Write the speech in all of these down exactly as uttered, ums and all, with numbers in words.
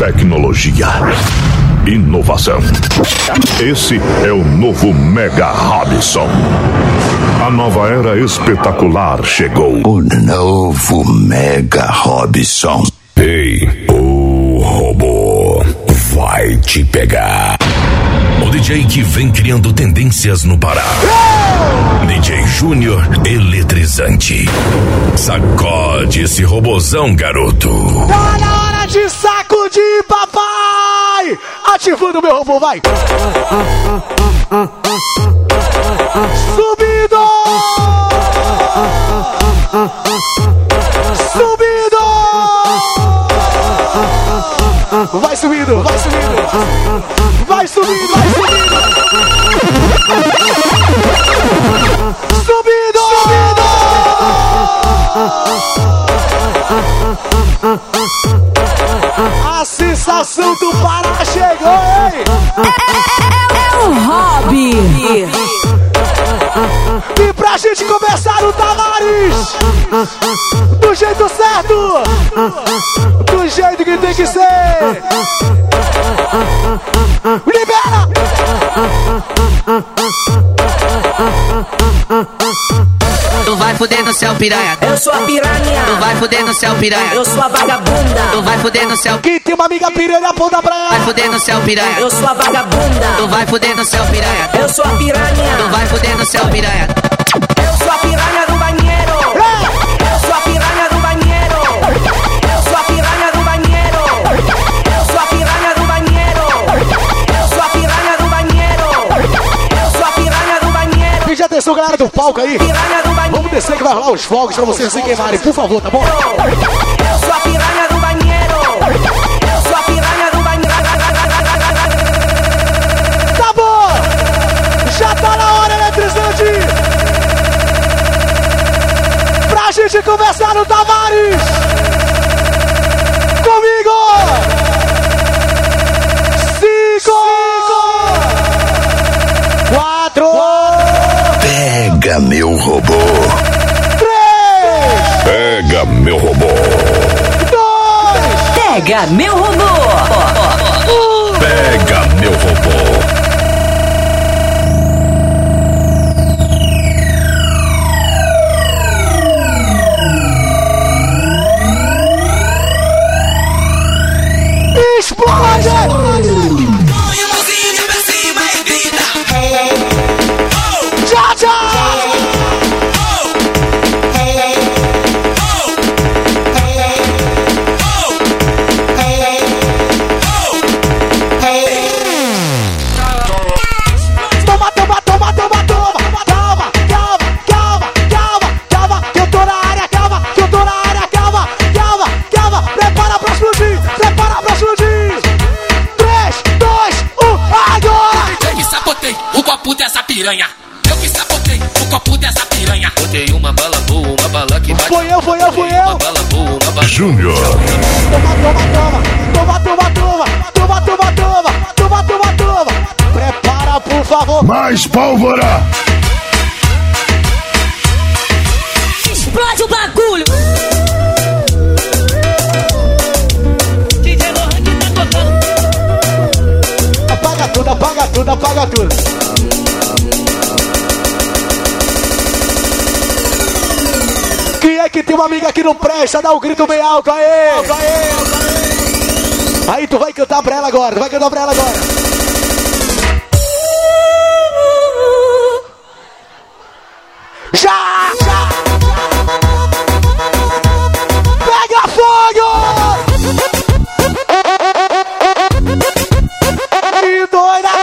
Tecnologia, inovação. Esse é o novo Mega Robson. A nova era espetacular chegou. O novo Mega Robson. Ei, o robô vai te pegar. O D J que vem criando tendências no Pará. D J Júnior eletrizante. Sacode esse robozão, garoto. Tá na hora de sacudir, papai! Ativando meu robô, vai! Subindo! Subindo! Vai subindo, vai subindo! Vai subindo, vai subindo! Subindo! A sensação do Pará chegou, hein? É, é, é o hobby. E pra gente começar o Tavares do jeito certo, do jeito que tem que ser. Libera! Tu vai fuder no céu, piranha. Eu sou a piranha. Tu vai fuder no céu, piranha. Eu sou a vagabunda. Tu vai fuder no céu. Quem tem uma amiga piranha, aponta pra ela. Vai fuder no céu, piranha. Eu sou a vagabunda. Tu vai fuder no céu, piranha. Eu sou a piranha. Tu vai fuder no céu, piranha. Eu sou a piranha do banheiro. Eu sou a piranha do banheiro. Eu sou a piranha do banheiro. Eu sou a piranha do banheiro. Eu sou a piranha do banheiro. Eu sou a piranha do banheiro. Pede atenção, galera do palco aí. Piranha do banheiro. Vamos descer que vai rolar os fogos pra vocês se queimarem, por favor, tá bom? Eu sou a piranha do banheiro. Eu sou a piranha do banheiro. Tá bom! Já tá na hora, eletrizante! Pra gente começar no Tavares! Comigo! Cinco! Quatro! Pega meu robô. Três! Pega meu robô. Dois! Pega meu robô. Pega meu robô. Explode! Põe a mãozinha pra cima e grita. Tchau, tchau! Toma, toma, toma, toma, toma! Calma, calma, calma, calma, calma, que eu tô na área, calma, que eu tô na área, calma, calma, calma, prepara pra explodir, prepara pra explodir! três, dois, um, agora! Eu que sabotei o copo dessa piranha. Eu que sabotei o copo dessa piranha. Botei uma bala boa, uma bala que bate. Foi eu, foi eu, foi Uma eu! bala boa, uma bala. Júnior. Toma, toma, toma, toma, toma, toma, toma, toma, toma, toma, toma, toma! Prepara, por favor! Mais pólvora. Explode o bagulho. D J Lohan que tá tocando. Apaga tudo, apaga tudo, apaga tudo! Quem é que tem uma amiga que não presta? Dá um grito bem alto, aê! Aí tu vai cantar pra ela agora, tu vai cantar pra ela agora. Já! Já! Pega fogo! Que doida!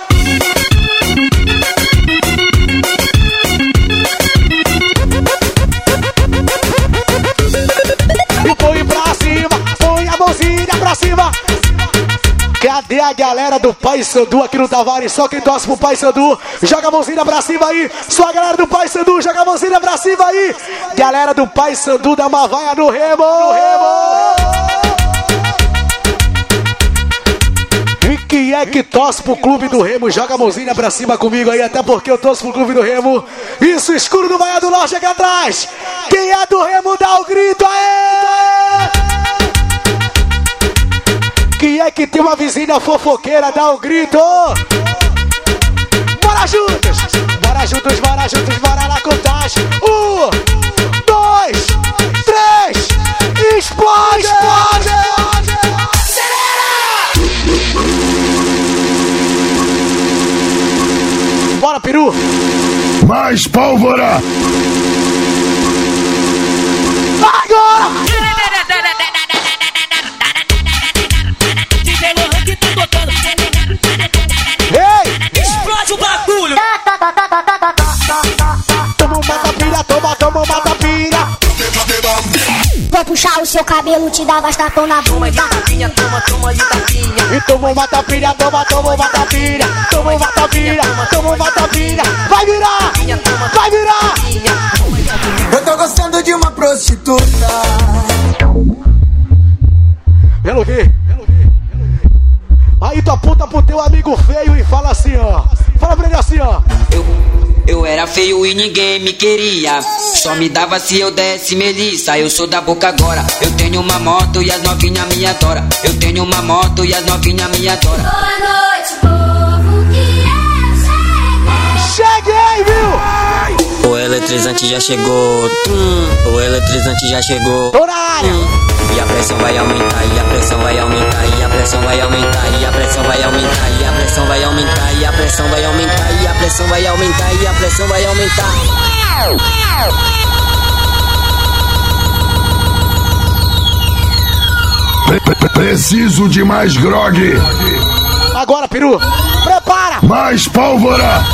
E põe pra cima, põe a mãozinha pra cima. Cadê a galera do Paysandu aqui no Tavares? Só quem torce pro Paysandu, joga a mãozinha pra cima aí. Só a galera do Paysandu, joga a mãozinha pra cima aí. Galera do Paysandu, dá uma vaia no remo. No remo. E quem é que torce pro clube do Remo? Joga a mãozinha pra cima comigo aí, até porque eu torço pro clube do Remo. Isso, escuro do Baía do Norte aqui atrás. Quem é do Remo, dá o grito, aê! Quem é que tem uma vizinha fofoqueira? Dá um grito! Bora juntos! Bora juntos, bora juntos, bora na contagem! Um, dois, três, explode! Explode! Bora, peru! Mais pólvora! Agora! Ei! Explode o bagulho! Toma uma tapinha, toma, toma uma tapinha! Vou puxar o seu cabelo, te dar bastatão na Toma de bunda. tapinha, toma, toma de tapinha. E toma uma tapinha, toma, toma uma tapinha! Toma uma tapinha, toma uma tapinha! Vai virar! Vai virar! Eu tô gostando de uma prostituta. Pelo quê? Aí tu aponta pro teu amigo feio e fala assim, ó. Fala pra ele assim, ó. Eu, eu era feio e ninguém me queria. Só me dava se eu desse melissa. Eu sou da boca agora. Eu tenho uma moto e as novinhas me adoram. Eu tenho uma moto e as novinhas me adoram. Boa noite, povo, que eu cheguei. Cheguei, viu? O eletrizante já chegou. Hum, o eletrizante já chegou. Tô na área. Hum, e a pressão vai aumentar, e a pressão vai aumentar, e a pressão vai aumentar, e a pressão vai aumentar, e a pressão vai aumentar, e a pressão vai aumentar, e a pressão vai aumentar, e a pressão vai aumentar. Preciso de mais grog. Agora, peru. Prepara. Mais pólvora.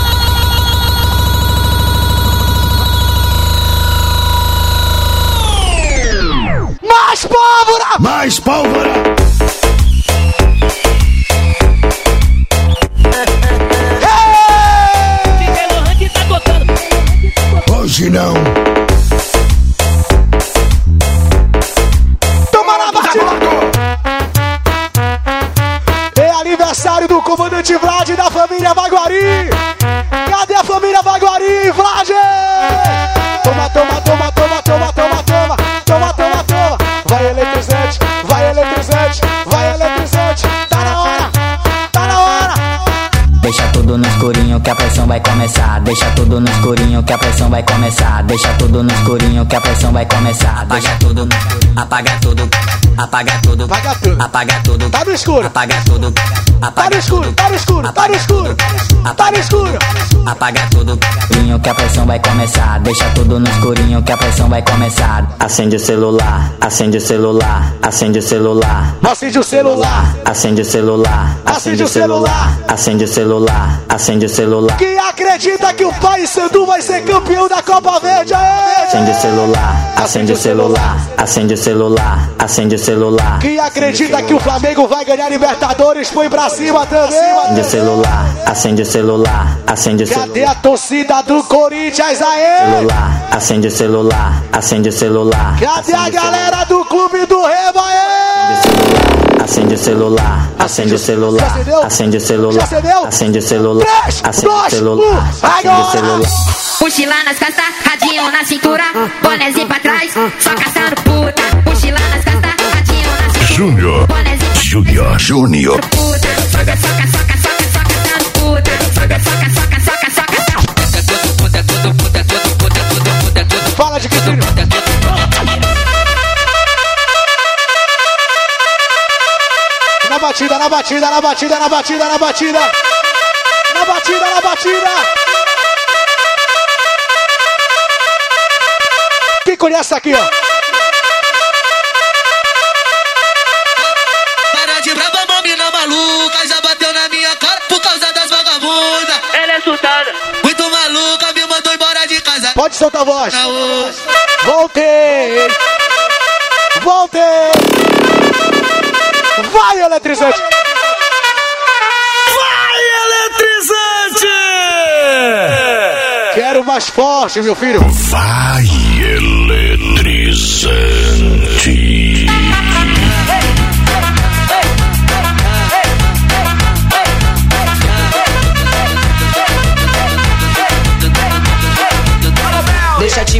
Mais pólvora. Mais pólvora. Hoje não. Toma na batida. É aniversário do comandante Vlad e da família Vaguari. Cadê a família Vaguari, Vlad? Toma, toma, toma, toma, toma, toma, toma. Toma, toma, toma. Vai eletrizante, vai eletrizante, vai eletrizante. Tá na hora, tá na hora. Deixa tudo no escurinho que a pressão vai começar. Deixa tudo no escurinho que a pressão vai começar. Deixa tudo no escurinho que a pressão vai começar. Apaga tudo, apaga tudo, apaga tudo, Apaga tudo. apaga tudo. Tá no escuro. Apaga tudo, Tá apaga no escuro, tudo. tá no escuro, tá no escuro. Tá no escuro. Apaga tudo, escurinho que a pressão vai começar. Deixa tudo no escurinho que a pressão vai começar. Acende o celular, acende o celular, acende o celular. Acende o celular. Acende o celular, acende o celular, acende o celular, acende o celular. Quem acredita que o Paysandu vai ser campeão da Copa Verde? Aê! Acende o celular, acende o celular, acende o celular, acende o celular. Quem acredita que o Flamengo vai ganhar Libertadores, põe pra cima também. Acende o celular, acende o celular, acende o celular. Cadê a torcida do Corinthians? Aê! Celular, acende o celular, acende o celular. Cadê a galera do Clube do Remo? Aê! Acende o celular, acende o celular, acende o celular, acende o celular, acende o celular, acende o celular. Mochila nas costas, radinho na cintura, bonézinho pra trás, só caçando puta. Mochila nas costas, radinho na cintura, Júnior. bonézinho Júnior. Júnior. puta. Soca, soca, soca, soca, soca, caçando puta. Soca, soca, soca, soca, soca. Fala de que Na batida, na batida, na batida, na batida, na batida. Na batida, na batida. Quem conhece aqui, ó? Para de brava, mamina maluca, já bateu na minha cara por causa das vagabundas. Ela é surtada, muito maluca, me mandou embora de casa. Pode soltar a voz. Caô. Voltei. Voltei. Vai, eletrizante. Vai, eletrizante! Quero mais forte, meu filho. Vai, eletrizante. Deixa te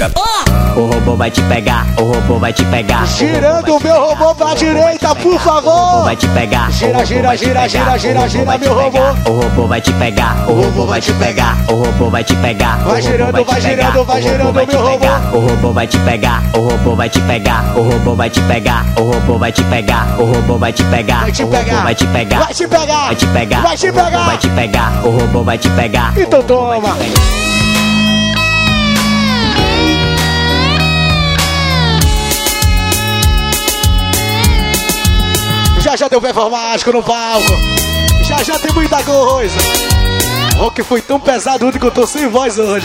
pega. O robô vai te pegar, o robô vai te pegar. Girando o meu robô pra direita, por favor. O robô vai te pegar. Gira, gira, gira, gira, gira, gira, meu robô. O robô vai te pegar, o robô vai te pegar, o robô vai te pegar. Vai girando, vai girando, vai girando, meu robô. O robô vai te pegar, o robô vai te pegar, o robô vai te pegar, o robô vai te pegar, o robô vai te pegar, vai te pegar, vai te pegar, vai te pegar, vai te pegar, vai te pegar, vai te pegar, o robô vai te pegar. Então toma. Já já deu performático no palco. Já já tem muita coisa. O rock foi tão pesado ontem que eu tô sem voz hoje.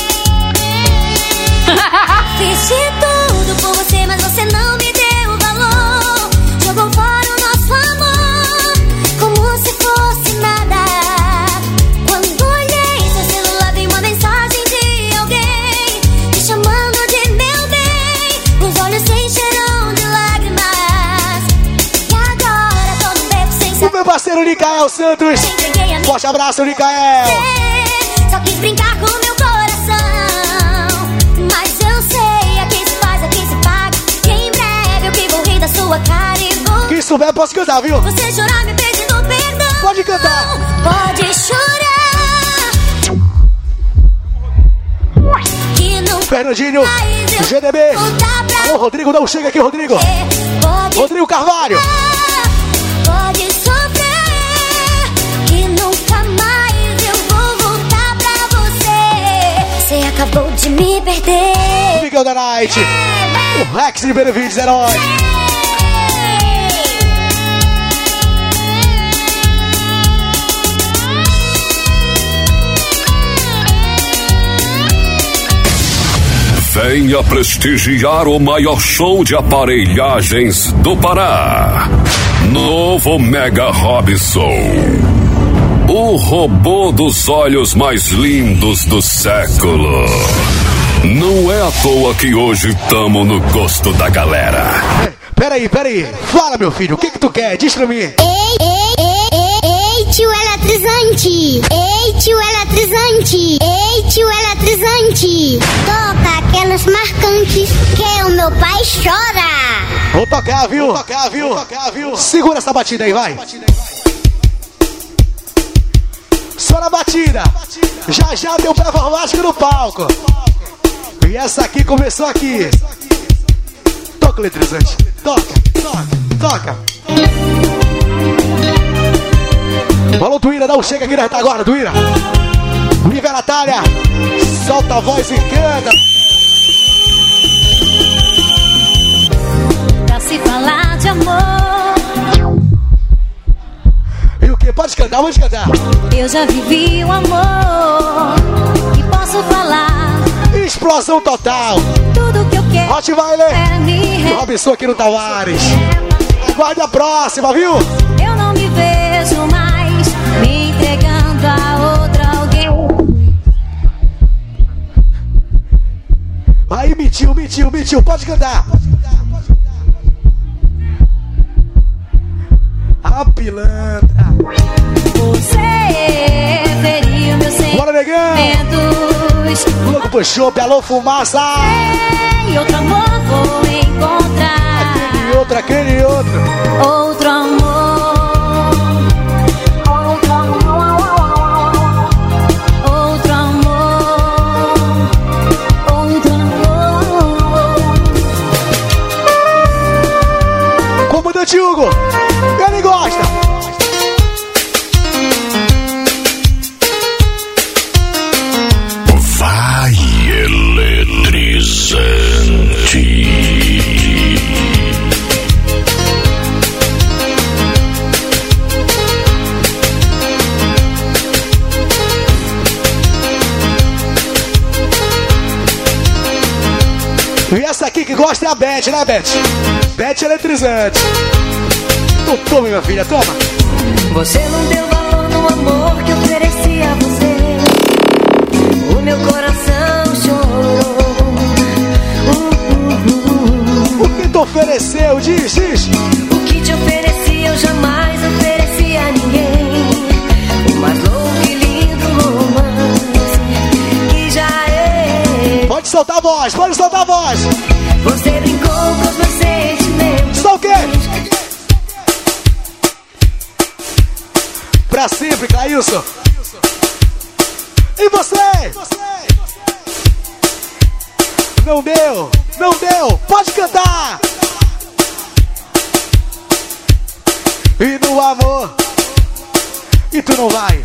Fiz de tudo por você, mas você não me deu valor. Jogou fora o nosso amor, como se fosse nada. Quando olhei seu celular, vi uma mensagem de alguém me chamando de meu bem. Os olhos se encheram de lágrimas. E agora tô no beco sem saber. O meu parceiro Nicael Santos. Forte abraço, Nicael. Só quis brincar com meu coração, mas eu sei, aqui se faz, aqui se paga. E em breve eu que vou rir da sua cara e vou. Quem souber, posso cantar, viu? Você chorar me pedindo perdão. Pode cantar. Pode chorar. Que não Fernandinho, G D B. Alô, Rodrigo, não chega aqui, Rodrigo. Pode Rodrigo Carvalho. Pode sofrer, que nunca mais eu vou voltar pra você. Você acabou de me perder. Miguel da Night, o Rex de Benevides, herói. Venha prestigiar o maior show de aparelhagens do Pará. Novo Mega Robson. O robô dos olhos mais lindos do século. Não é à toa que hoje tamo no gosto da galera. Peraí, peraí. Fala, meu filho, o que que tu quer? Diz pra mim. Ei, ei, ei, ei, ei, tio eletrizante. Ei, tio eletrizante. Ei, tio eletrizante. Toca aquelas marcantes que o meu pai chora. Vou tocar, viu? Vou tocar, viu? Vou tocar, viu? Segura essa batida aí, vai. Só na batida. Já já deu performático no palco. E essa aqui começou aqui. Toca, eletrizante. Toca, toca, toca. Falou, Tuíra, não chega aqui na retaguarda, Tuíra. Viva Natália. Solta a voz e canta. Pra se falar de amor. E o que? Pode cantar, pode cantar. Eu já vivi o amor e posso falar. Explosão total. Tudo que eu quero Rottweiler é me e Robson aqui no Tavares. Aguarde a próxima, viu? Eu não me vejo mais me entregando a outra alguém. Aí, mentiu, mentiu, mentiu. Pode cantar. A pilantra. Você feriu meu sentimentos. Bora, negão. Louco pro chope, alô, fumaça. Sei, outro amor vou encontrar. Aquele outro, aquele outro. Outro amor. Outro amor. Outro amor. Outro amor. Comandante Hugo, ele gosta. Vai, eletrizante. E essa aqui que gosta é a Beth, né, Beth? Beth eletrizante. Então, toma, minha filha, toma. Você não deu valor no amor que ofereci a você. O meu coração chorou. O que tu ofereceu? Diz, diz. O que te ofereci eu jamais ofereci a ninguém. O mais louco e lindo romance que já é. Pode soltar a voz. voz, pode soltar a voz. Você brincou com os meus sentimentos. Só o quê? Pra sempre, Clailson. E você? Não deu, não deu. Pode cantar. E no amor. E tu não vai.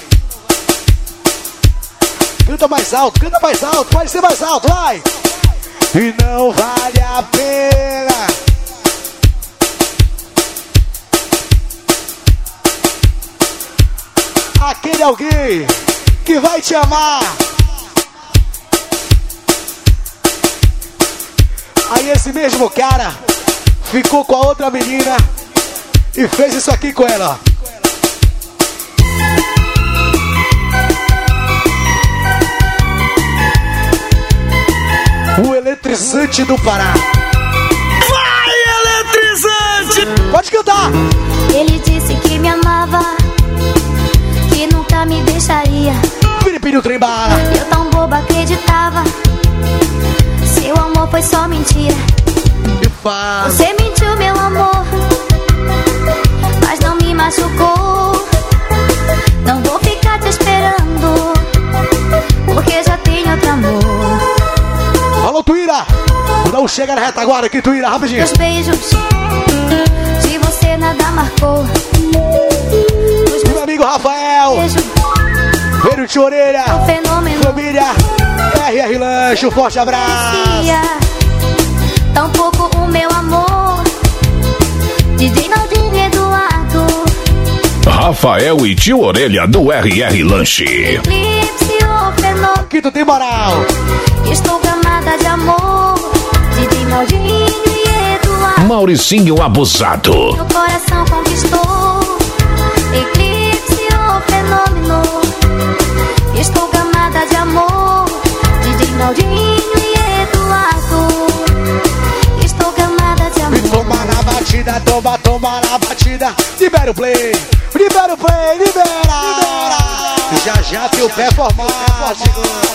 Canta mais alto, canta mais alto. Pode ser mais alto, vai. E não vale a pena. Aquele alguém que vai te amar. Aí esse mesmo cara ficou com a outra menina e fez isso aqui com ela. O eletrizante do Pará. Vai, eletrizante! Pode cantar! Ele disse que me amava, que nunca me deixaria. Filipinho Trembala. Eu tão boba acreditava. Seu amor foi só mentira. E faz. Você mentiu, meu amor, mas não me machucou. Não vou ficar te esperando, porque já tenho outro amor. Alô, Tuíra! Não chega na retaguarda aqui, Tuíra, rapidinho. Meus beijos de você nada marcou. Meu amigo Rafael. Veio de orelha. Um fenômeno. Família R R Lanche, um forte abraço. Tão pouco o meu amor. D J Naldinho Eduardo. Rafael e Tio Orelha do R R Lanche. Eclipse, o fenômeno. Aqui tu tem moral. Estou gamada de amor. D J Naldinho e Eduardo. Mauricinho Abusado. Meu coração conquistou. Eclipse, o fenômeno. Estou gamada de amor. D J Naldinho e Eduardo. Estou gamada de amor. E toma na batida, toma, toma na batida. Libera o play, libera o play, libera. libera. Já já tem o pé formático.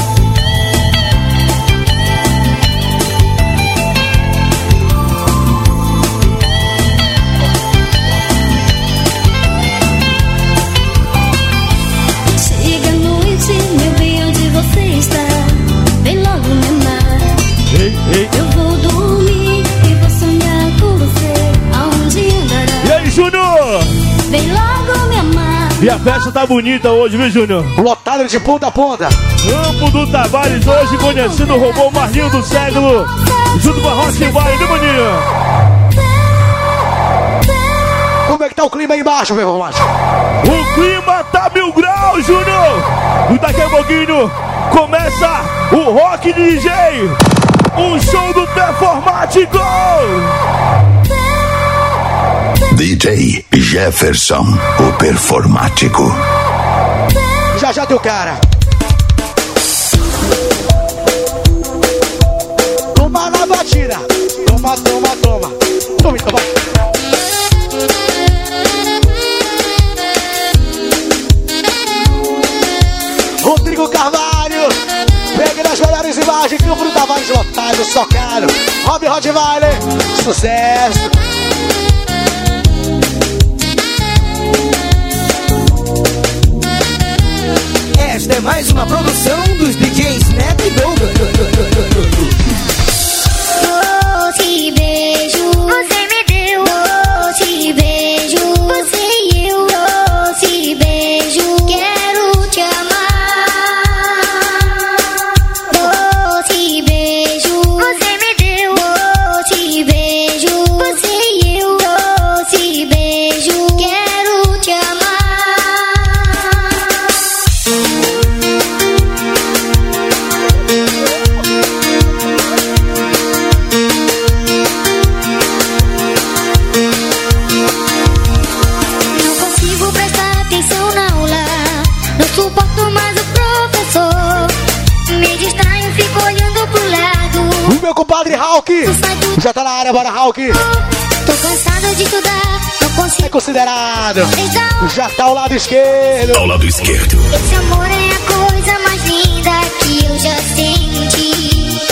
Meu bem, onde você está? Vem logo me amar. Ei, ei. Eu vou dormir e vou sonhar com você. Aonde andará? E aí, Júnior? Vem logo me amar. E a festa tá bonita hoje, viu, Júnior? Lotado de ponta a ponta. Campo do Tavares hoje, conhecendo o robô Marlinho do século. Junto com a Rocha Vale, viu, maninho? Como é que tá o clima aí embaixo, meu irmão? O clima tá mil graus, Júnior! E daqui a pouquinho começa o Rock D J, um show do Performático! D J Jefferson, o Performático. Já já teu cara. Toma na batida. Toma, toma, toma. Toma, toma. Rodrigo Carvalho, pegue nas melhores imagens, Campo do Tavares lotado, socado. Rob Rottweiler, sucesso. Esta é mais uma produção dos D Js Neto e Belga. Oh, te beijo, você me deu. Oh, te beijo, você e eu. Oh, te beijo, quero te amar. Oh, te beijo, você me deu. Oh, te beijo, você e eu. Oh, te beijo, quero te amar. Suporto mais o professor. Me distraio, fico olhando pro lado. O meu compadre Hulk já tá na área, bora Hulk. Tô cansado de estudar, não consigo. É considerado. Já tá ao lado esquerdo. Ao lado esquerdo. Esse amor é a coisa mais linda que eu já senti.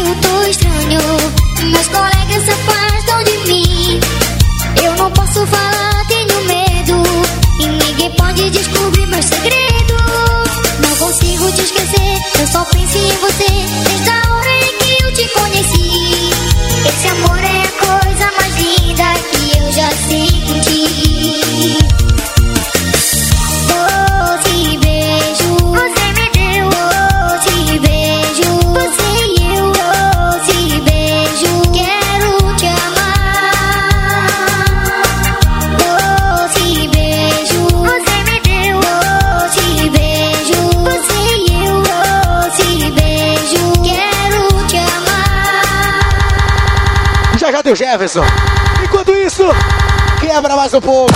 eu tô estranho. Meus colegas se afastam de mim. Eu não posso falar, tenho medo. E ninguém pode descobrir meus segredos. Não consigo te esquecer, eu só penso em você. Desde a hora em que eu te conheci. Esse amor é a coisa mais linda que eu já senti. Doce beijo, você me deu. Doce beijo, você e eu. Doce beijo, quero te amar. Doce beijo, você me deu. Doce beijo, você e eu. Doce beijo, quero te amar. Já já deu Jefferson. Enquanto isso, quebra mais um pouco.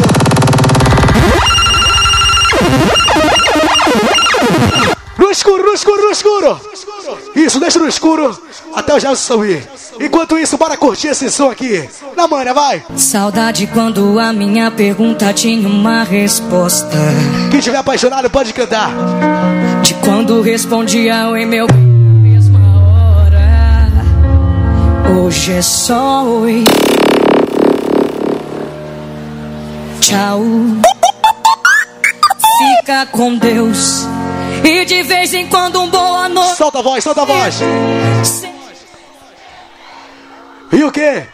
No escuro, no escuro, no escuro. Isso, deixa no escuro até o Jefferson subir. Enquanto isso, bora curtir esse som aqui. Na manha, vai. Saudade quando a minha pergunta tinha uma resposta. Quem tiver apaixonado pode cantar. De quando respondia o e-mail na mesma hora. Hoje é só oi. Tchau. Fica com Deus. E de vez em quando um boa noite. Solta a voz, solta a voz. E o quê?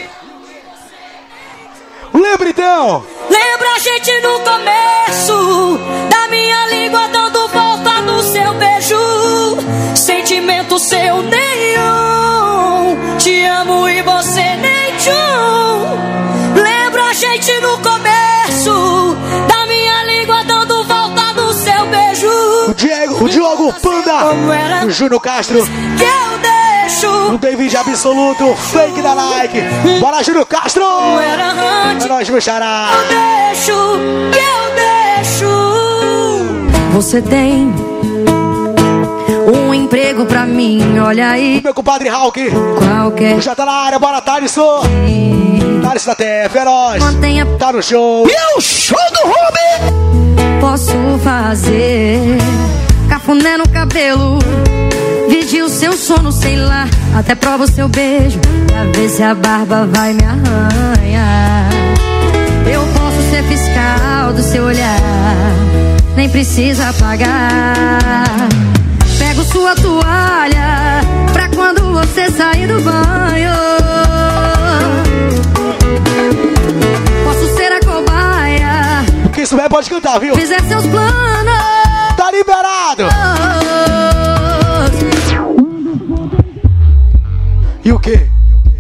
Lembra então. Lembra a gente no começo da minha língua dando volta no seu beijo. Sentimento seu nenhum. Te amo e você nem tchum. Lembra a gente no começo da minha língua dando volta no seu beijo. O Diego, o Diogo, Panda, o Júnior Castro, que eu deixo. O David absoluto, fake da like. Bora, Júnior Castro. É nóis, meu xará. Eu deixo, que eu deixo. Você tem um emprego pra mim, olha aí. Meu compadre Hulk. Qualquer. Já tá na área, bora, Thalisson. Thalisson da T F, é nóis. Mantenha... Tá no show. E o show do Ruby. Posso fazer cafuné no cabelo, vigia o seu sono, sei lá. Até prova o seu beijo, pra ver se a barba vai me arranhar. Eu posso ser fiscal do seu olhar, nem precisa pagar. Pego sua toalha, pra quando você sair do banho. Posso ser a cobaia, quem souber pode cantar, viu? Fizer seus planos, tá liberado. E o quê?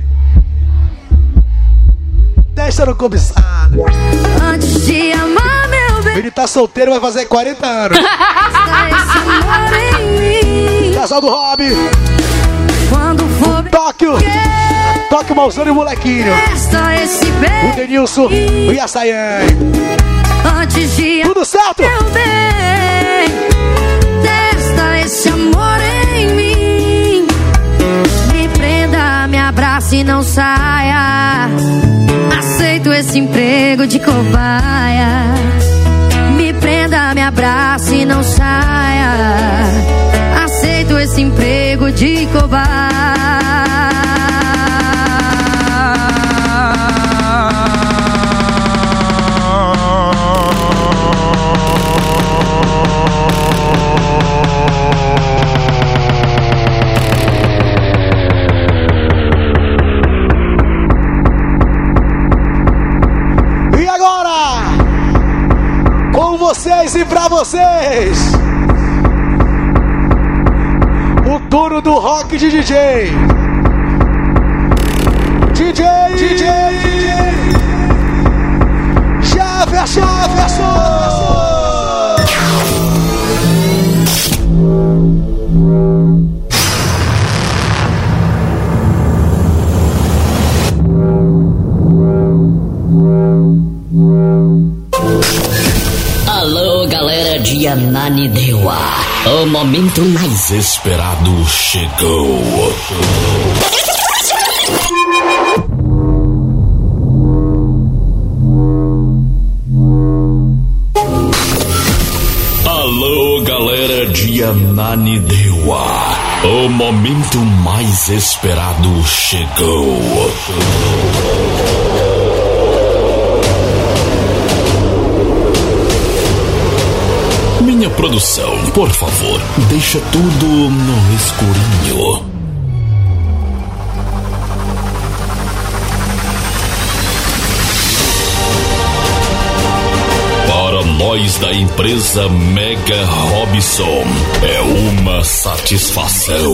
Deixa no cobiçado. Antes de amar meu bem. Ele tá solteiro, vai fazer quarenta anos. Casal do Rob. Quando for o Tóquio. Tóquio, Malzano e o molequinho. O Denilson e a Sayane. Antes de tudo certo? Meu bem, testa esse amor em mim. Me prenda, me abrace e não saia. Aceito esse emprego de cobaia. Me prenda, me abrace e não saia. Aceito esse emprego de cobaia. Vocês e pra vocês, o dono do rock de D J, D J, D J, D J, Jefferson, Jefferson. Ananindeua, o momento mais esperado chegou. Alô, galera de Ananindeua, o momento momento mais esperado chegou. Minha produção, por favor, deixa tudo no escurinho. Para nós da empresa Mega Robson, é uma satisfação.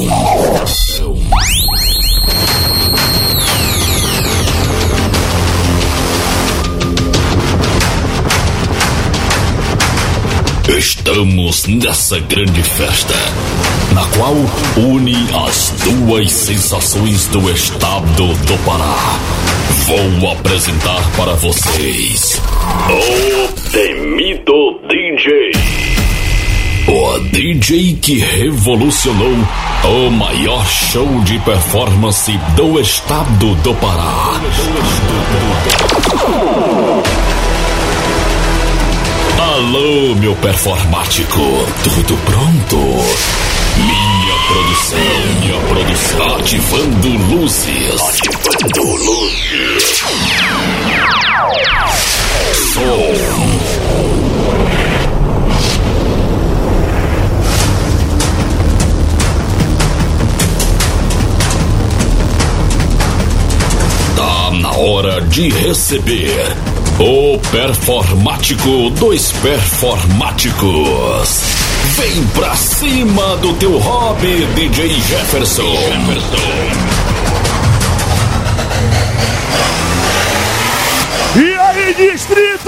Estamos nessa grande festa, na qual une as duas sensações do estado do Pará. Vou apresentar para vocês o temido D J. O D J que revolucionou o maior show de performance do estado do Pará. Alô, meu performático, tudo pronto? Minha produção, minha produção, ativando luzes, ativando luzes. Som. Tá na hora de receber o performático dos performáticos. Vem pra cima do teu hobby, D J Jefferson. E aí, distrito?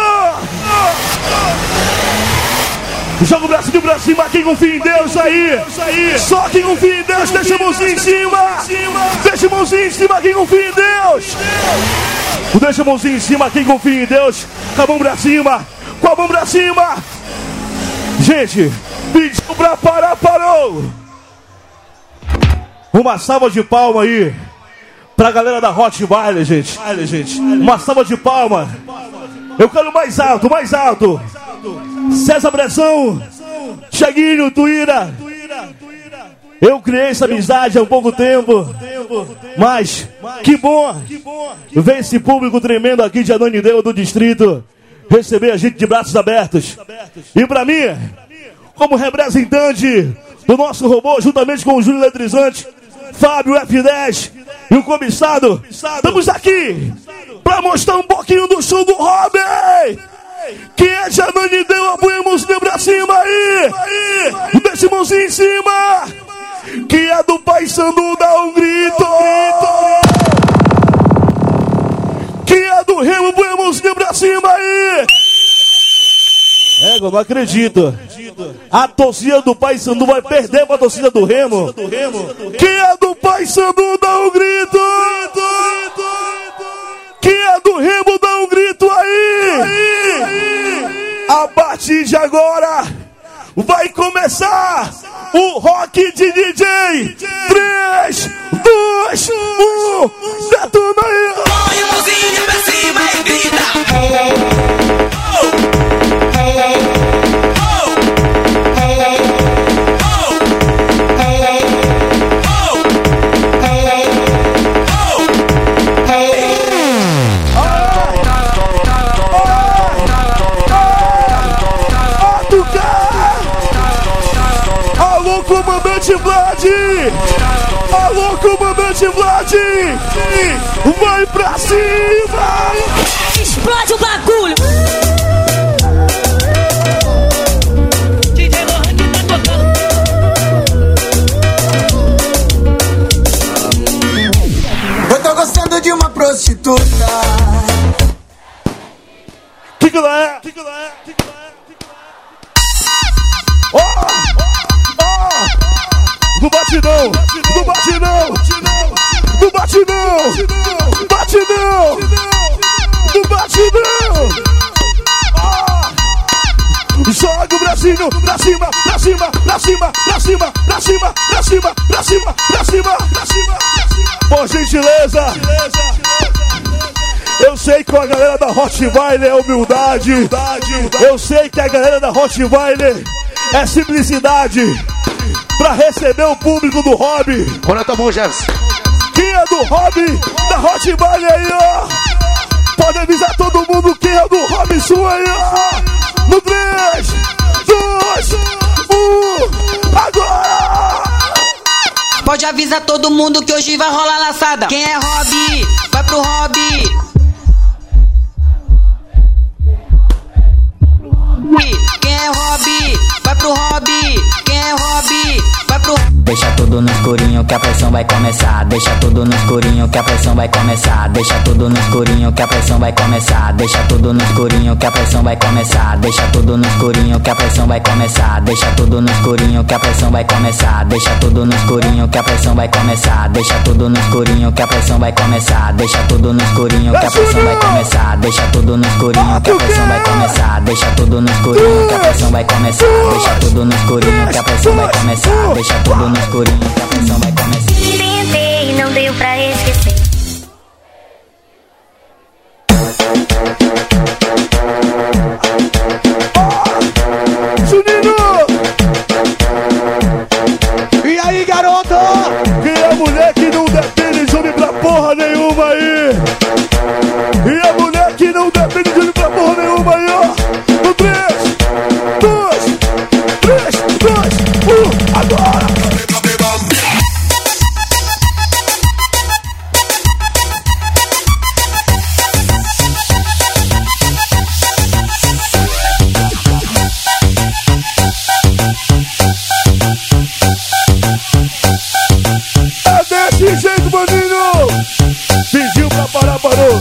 Joga o bracinho pra cima, quem confia em Deus aí. Só quem confia em Deus, deixa a mãozinha em cima. Deixa a mãozinha em cima, quem confia em Deus. Deixa a mãozinha em cima, quem confia em Deus. Com a mão pra cima, com a mão pra cima. Gente, pediu pra parar, parou. Uma salva de palma aí pra galera da Hot Baile, gente. Uma salva de palma. Eu quero mais alto, mais alto. César Bressão, Cheguinho, Tuíra. Eu criei essa amizade há um pouco tempo, mas que bom ver esse público tremendo aqui de Ananindeua do distrito receber a gente de braços abertos. E pra mim, como representante do nosso robô, juntamente com o Júlio Eletrizante, Fábio F dez e o comissado, estamos aqui pra mostrar um pouquinho do show do Robin, que é de Ananindeua. Põe a mãozinha pra cima aí, deixa a mãozinha em cima. Que é do Paysandu, dá um grito. Que é do Remo, põe a mãozinha pra cima aí. É, eu não acredito. A torcida do Paysandu vai perder pra torcida do Remo. Que é do Paysandu, dá um grito. Que é do Remo, dá um grito aí. A partir de agora vai começar o rock de D J. três, dois, um, detona aí. Põe a mãozinha pra cima e grita. Alô, comandante Vlad! Alô, comandante Vlad! Vai pra cima! Explode o bagulho! D J Lohan tá tocando. Eu tô gostando de uma prostituta. Que que ela é? Que que ela é? Que que ela é? Oh! Oh! Do batidão! Do batidão! Do batidão! Batidão! Do batidão! Oh! Joga o bracinho pra cima, pra cima, pra cima, pra cima, pra cima, pra cima, pra cima, pra cima, pra cima. Por gentileza! Eu sei que a galera da Hot Baile é humildade. Eu sei que a galera da Hot Baile é simplicidade. pra receber o público do Hobby. Quando eu tomo, Jefferson. Quem é do Hobby, da Hot Valley aí, ó. Pode avisar todo mundo quem é do Robson aí, ó. No três, dois, um, agora! Pode avisar todo mundo que hoje vai rolar laçada. Quem é Hobby, vai pro Hobby. Quem é Hobby, vai pro Hobby. Quem é Hobby, vai pro Deixa tudo no escurinho que a pressão vai começar. Deixa tudo no escurinho que a pressão vai começar. Deixa tudo no escurinho que a pressão vai começar. Deixa tudo no escurinho que a pressão vai começar. Deixa tudo no escurinho que a pressão vai começar. Deixa tudo no escurinho que a pressão vai começar. Deixa tudo no escurinho que a pressão vai começar. Deixa tudo no escurinho que a pressão vai começar. Deixa tudo no escurinho que a pressão vai começar. Deixa tudo no escurinho que a pressão vai começar. Deixa tudo no escurinho que a pressão vai começar. Deixa tudo no escurinho que a pressão vai começar. Deixa tudo no escurinho que a pressão vai começar. Tentei e não deu pra esquecer. Juninho! E aí, garoto? Quem é a mulher que não depende de homem pra porra nenhuma aí? E a mulher que não depende de homem pra porra nenhuma aí, ó. No três, dois, três, dois, um, agora! É desse jeito, maninho! Pediu pra parar, parou!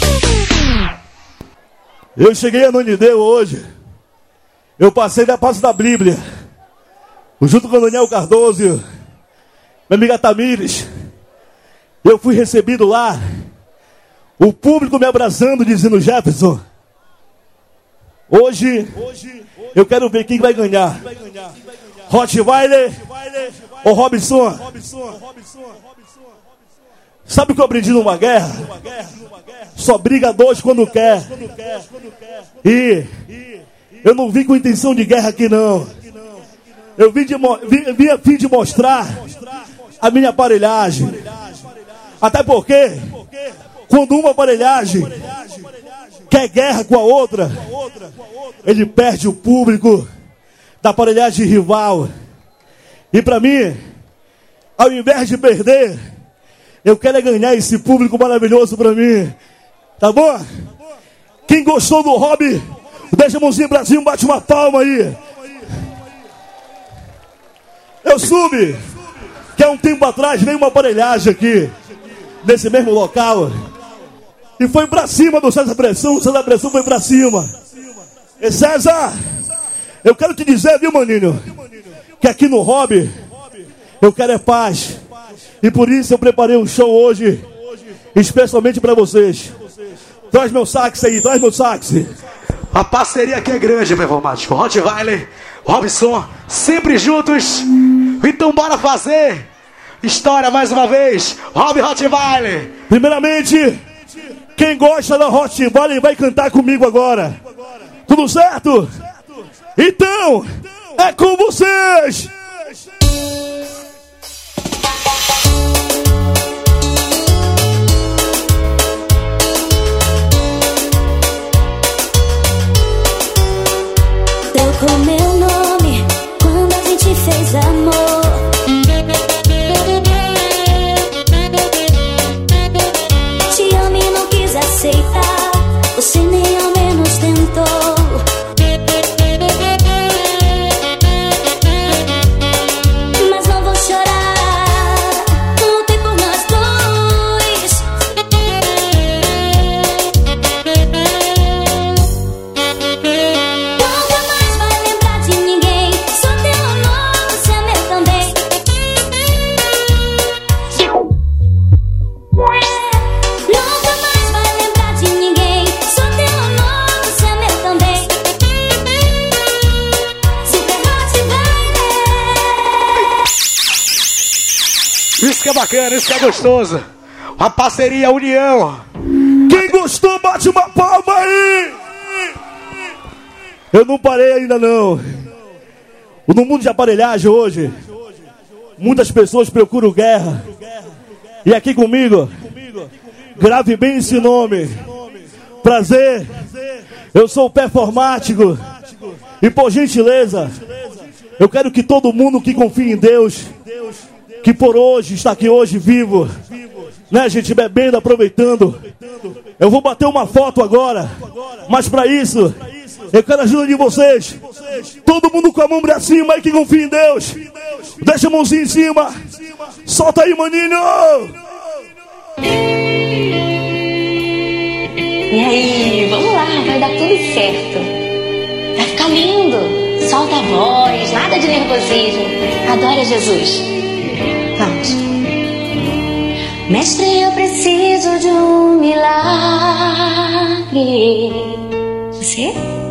Eu cheguei a Nonideu hoje. Eu passei da parte da Bíblia. Junto com o Daniel Cardoso, minha amiga Tamires. Eu fui recebido lá. O público me abraçando, dizendo: Jefferson, hoje eu quero ver quem vai ganhar. Rottweiler ou Robson? Sabe o que eu aprendi numa guerra? Só briga dois quando quer. E eu não vim com intenção de guerra aqui não. Eu vim, de, vim, vim a fim de mostrar a minha aparelhagem. Até porque quando uma aparelhagem quer guerra com a outra, ele perde o público da aparelhagem rival. E pra mim, ao invés de perder, eu quero é ganhar esse público maravilhoso pra mim. Tá bom? Quem gostou do Hobby, deixa a mãozinha pra cima, bate uma palma aí. Eu soube que há um tempo atrás veio uma aparelhagem aqui, nesse mesmo local, e foi pra cima do César Pressão. O César Pressão foi pra cima. E César, eu quero te dizer, viu, maninho, que aqui no Hobby eu quero é paz. E por isso eu preparei um show hoje, especialmente pra vocês. Traz meu sax aí, traz meu sax. A parceria aqui é grande, performático. Rottweiler, Robson, sempre juntos. Então bora fazer história mais uma vez. Rob Rottweiler. Primeiramente, quem gosta da Rottweiler vai cantar comigo agora. Tudo certo? Então, é com vocês. Trocou meu nome quando a gente fez amor. Te amo e não quis aceitar, você nem ao menos tentou. Mas não vou chorar, lutei por nós dois. Nunca mais vai lembrar de ninguém, só teu amor, você é meu também. Nunca mais vai lembrar de ninguém, só teu amor, você é meu também. Super Rottweiler. Isso que é bacana, isso que é gostoso. A parceria, a união. Quem gostou, bate uma palma aí. Eu não parei ainda não. No mundo de aparelhagem hoje, Muitas pessoas procuram guerra. E aqui comigo, grave bem esse nome. Prazer, eu sou o performático. E por gentileza, eu quero que todo mundo que confie em Deus, que por hoje, está aqui hoje vivo, né, gente, bebendo, aproveitando. Eu vou bater uma foto agora, mas para isso, eu quero a ajuda de vocês. Todo mundo com a mão pra cima aí que confia em Deus. Deixa a mãozinha em cima. Solta aí, maninho. E aí, vamos lá, vai dar tudo certo. Vai ficar lindo. Solta a voz, nada de nervosismo. Adora Jesus. Vamos. Mestre, eu preciso de um milagre. Você?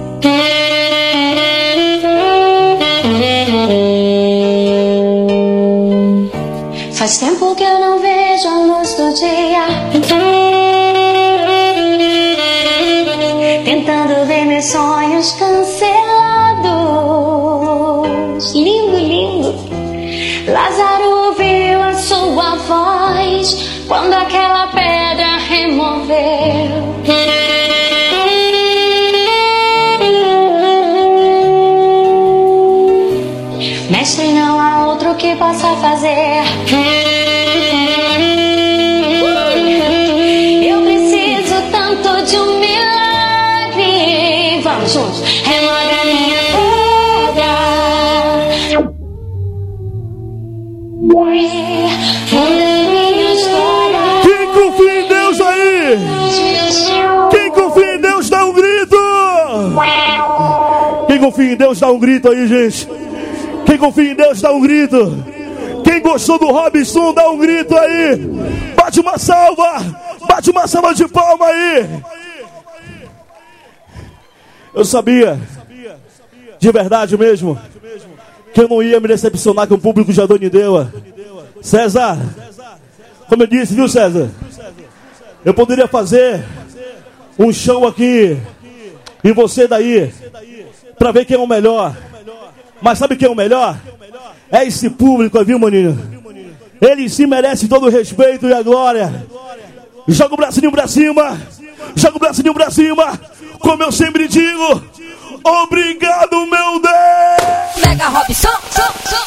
Faz tempo que eu não vejo a luz do dia, tentando ver meus sonhos cancelados. Lindo, lindo. Lázaro ouviu a sua voz quando aquela pedra removeu. Mestre, não há outro que possa fazer. Eu preciso tanto de um milagre. Vamos juntos. Remove a minha pedra. Quem confia em Deus aí? Quem confia em Deus dá um grito. Quem confia em Deus dá um grito aí, gente. Quem confia em Deus dá um grito. Quem gostou do Robson dá um grito aí. Bate uma salva. Bate uma salva de palma aí. Eu sabia, de verdade mesmo, que eu não ia me decepcionar com o público de Adonideua. César, como eu disse, viu, César? Eu poderia fazer um show aqui e você daí, pra ver quem é o melhor. Mas sabe quem é o melhor? É esse público, viu, maninho? Ele sim merece todo o respeito e a glória. Joga o bracinho pra cima. Joga o bracinho pra cima. Como eu sempre digo, obrigado, meu Deus. Mega Robson, som, som.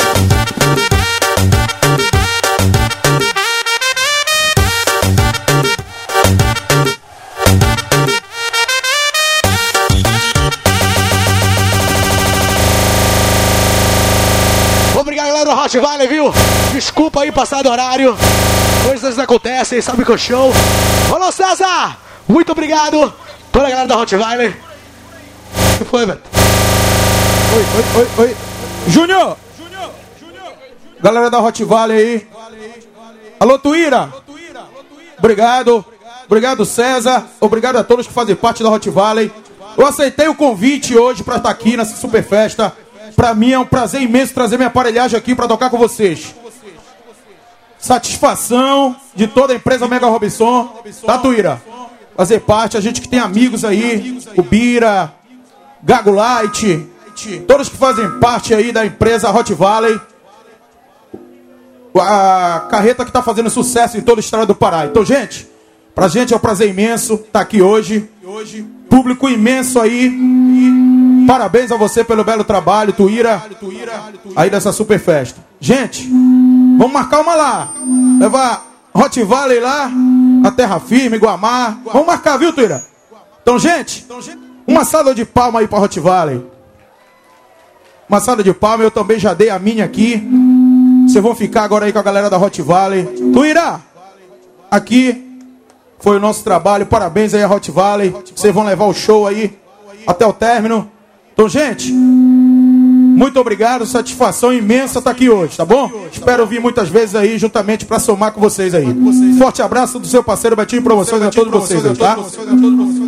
Obrigado, galera do Hot Valley, viu? Desculpa aí passar do horário. Coisas acontecem, sabe que é o show. Alô, César! Muito obrigado toda a galera da Hot Valley. O que foi, velho? Oi, oi, oi, oi. Júnior! Galera da Hot Valley aí. Alô, Tuíra! Obrigado. Obrigado, César. Obrigado a todos que fazem parte da Hot Valley. Eu aceitei o convite hoje para estar aqui nessa super festa. Pra mim é um prazer imenso trazer minha aparelhagem aqui pra tocar com vocês. Satisfação de toda a empresa Mega Robson, tá, Tuíra? Fazer parte, a gente que tem amigos aí, o Bira, Gago Light, todos que fazem parte aí da empresa Hot Valley. A carreta que tá fazendo sucesso em toda a estrada do Pará. Então, gente, pra gente é um prazer imenso estar aqui hoje. Público imenso aí. Parabéns a você pelo belo trabalho, Tuíra, aí dessa super festa. Gente, vamos marcar uma lá. Levar Hot Valley lá, a Terra Firme, Guamar. Vamos marcar, viu, Tuíra? Então, gente, uma salva de palma aí pra Hot Valley. Uma salva de palma, eu também já dei a minha aqui. Vocês vão ficar agora aí com a galera da Hot Valley. Tuíra, aqui foi o nosso trabalho. Parabéns aí a Hot Valley. Vocês vão levar o show aí até o término. Então, gente, muito obrigado, satisfação imensa estar aqui hoje, tá bom? Espero vir muitas vezes aí, juntamente para somar com vocês aí. Forte abraço do seu parceiro Betinho Promoções a todos vocês aí, tá?